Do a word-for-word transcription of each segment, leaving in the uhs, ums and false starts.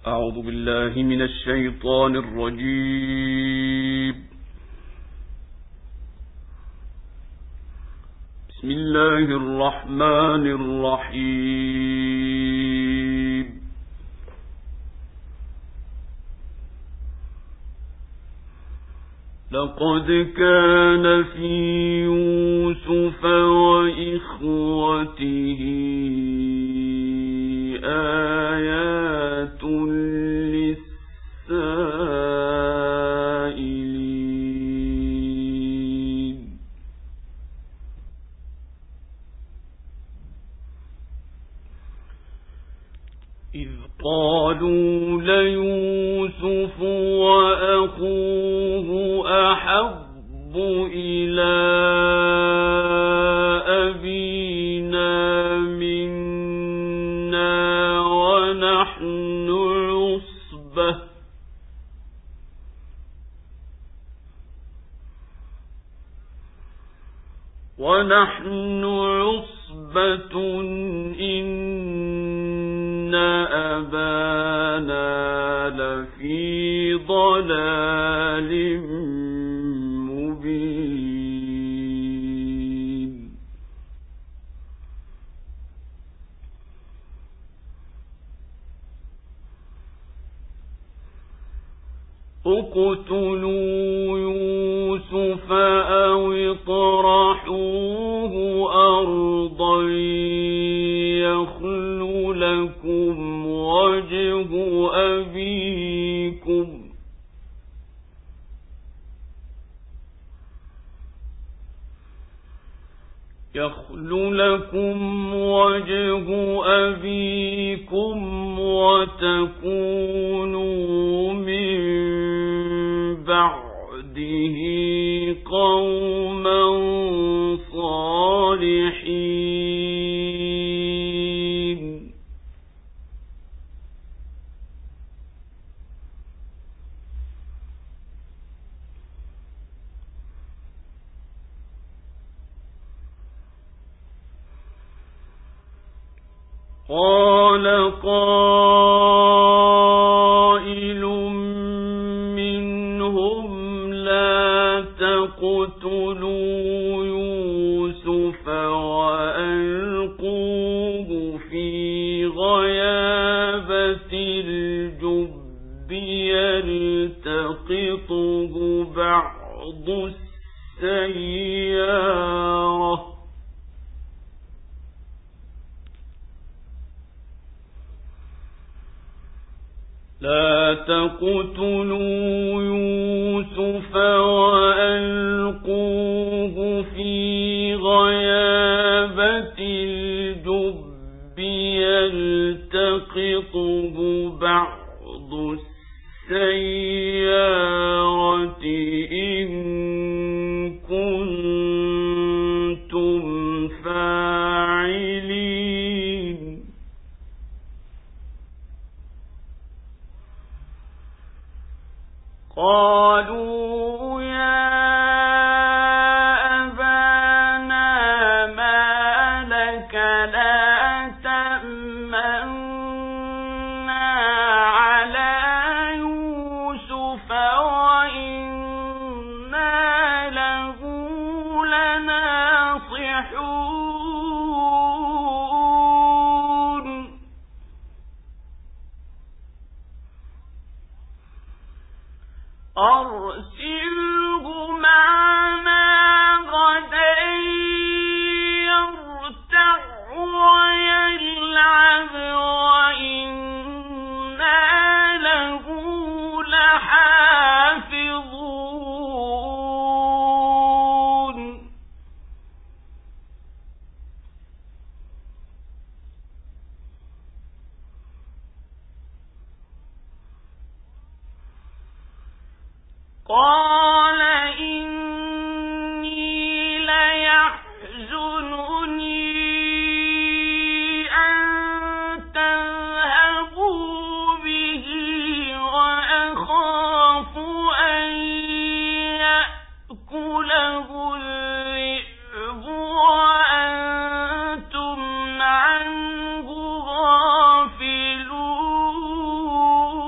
أعوذ بالله من الشيطان الرجيم. بسم الله الرحمن الرحيم. لقد كان في يوسف وإخوته آيات للسائلين. إذ قالوا ليوسف وأخوه أحب إلى أبينا منا ونحن عصبة ونحن عصبة إن أبانا لفي ضلال مبين. اقتلوا يوسف أو اطرحوه أرضا يخل لكم وجه أبيكم يخل لكم وجه أبيكم وتكونوا من بعده قوما صالحين. قال قائل منهم لا تقتلوا يوسف وألقوه في غيابة الجب يلتقطه بعض السيارة لا تقتلوا يوسف وألقوه في غيابة الجب يلتقطه بعض السيارة إن كنتم فاعلين. قالوا يا أبانا ما لك لا تأمنا على يوسف وإنا له لناصحون. أرسله معنا غدا يرتع ويلعب وإنا له لحافظون. قال إني ليحزنني أن تذهبوا به وأخاف أن يأكله الذئب وأنتم عنه غافلون.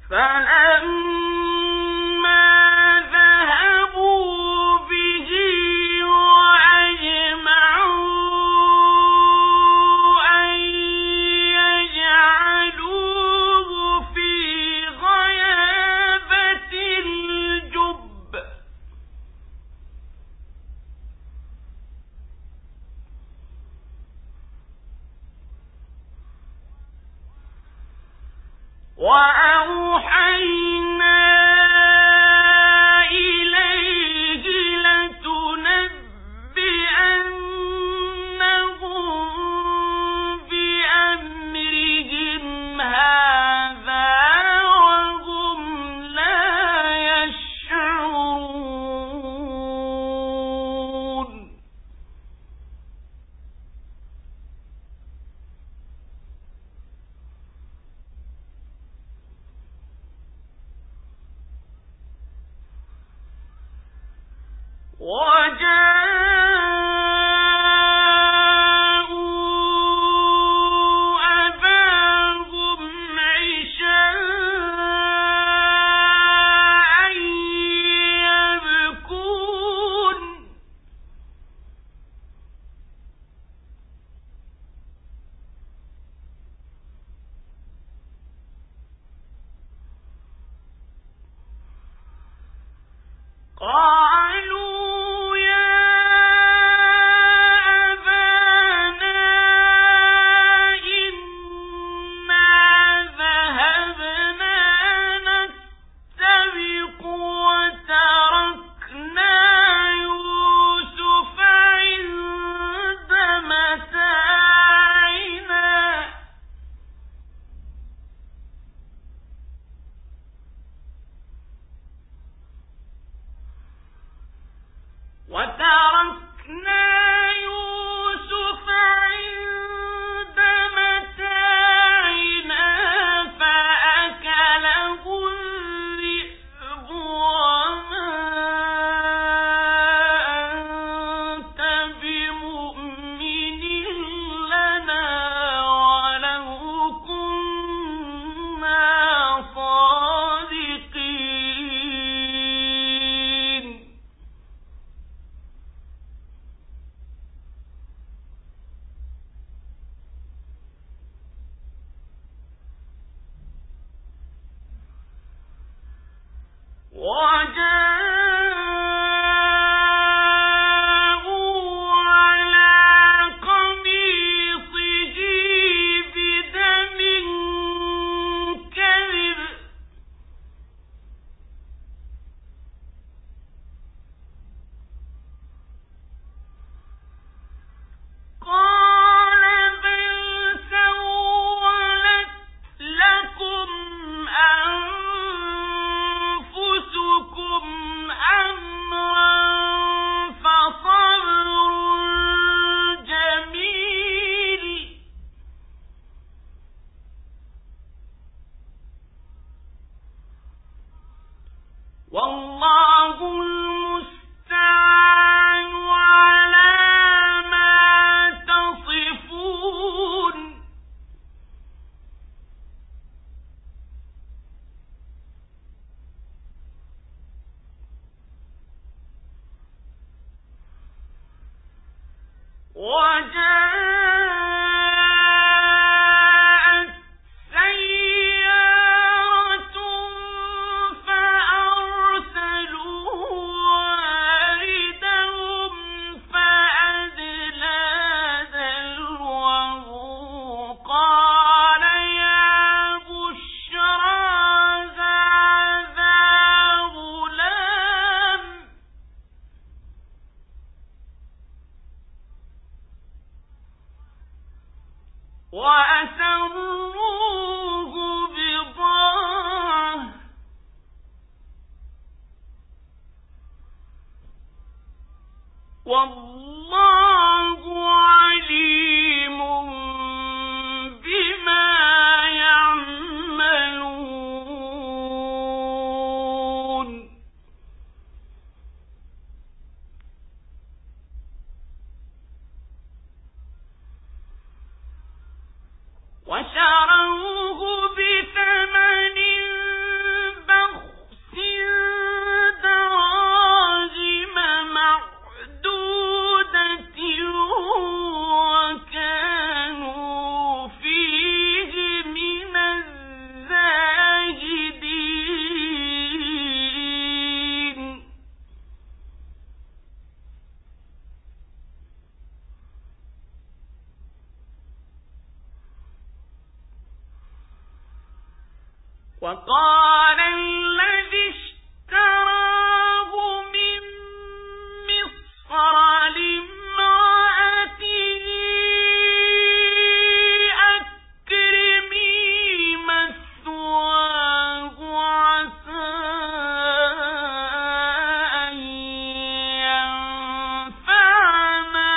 وشروه بثمن وقال الذي اشتراه من مصر لامرأته أكرمي مثواه عسى أن ينفعنا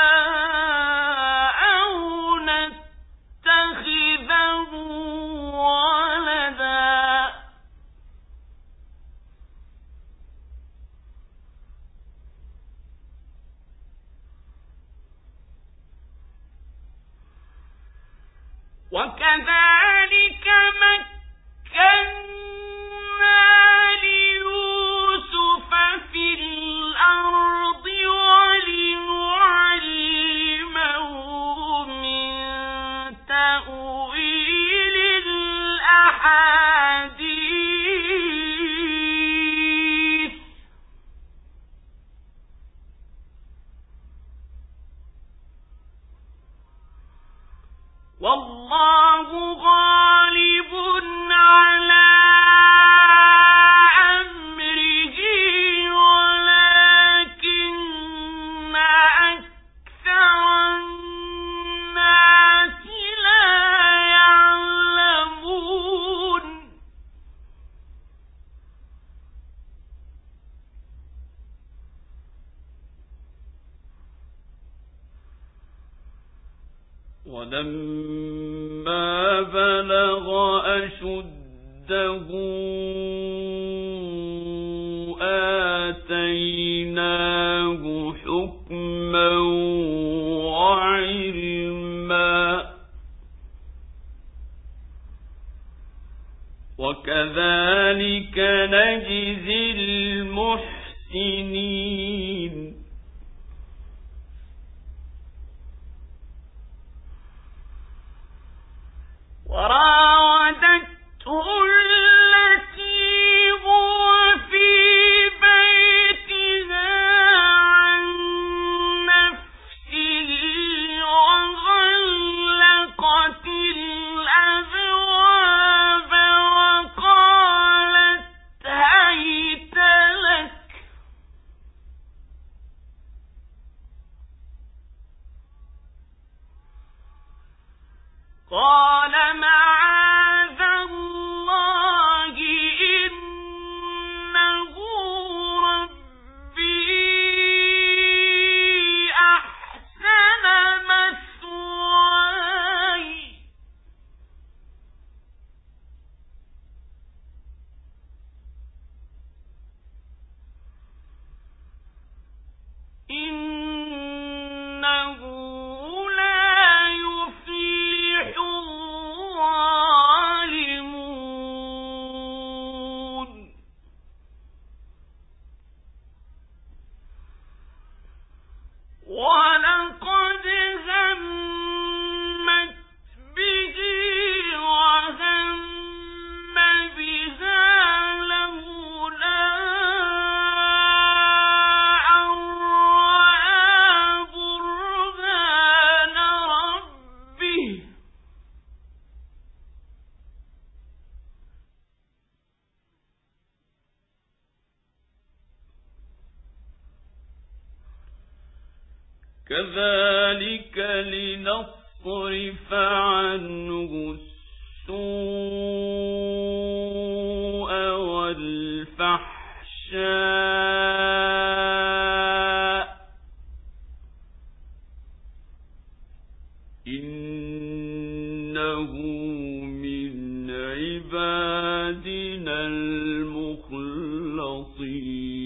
أو نتخذه ولدا وكذلك مكنا ليوسف في الأرض ولنعلمه من تأويل الأحاديث والله غالب على أمره ولكن أكثر الناس لا يعلمون ولما بلغ أشده آتيناه حكما وعلما وكذلك نجزي المحسنين وراودته التي هو في بيتها عن نفسه وغلقت الأبواب وقالت هيت لك قال معاذ الله إنه ربي أحسن مثواي إنه ولقد همت به وهم بها لولا أن رأى برهان ربه كذلك لنصرف عنه السوء والفحشاء إنه من عبادنا المخلصين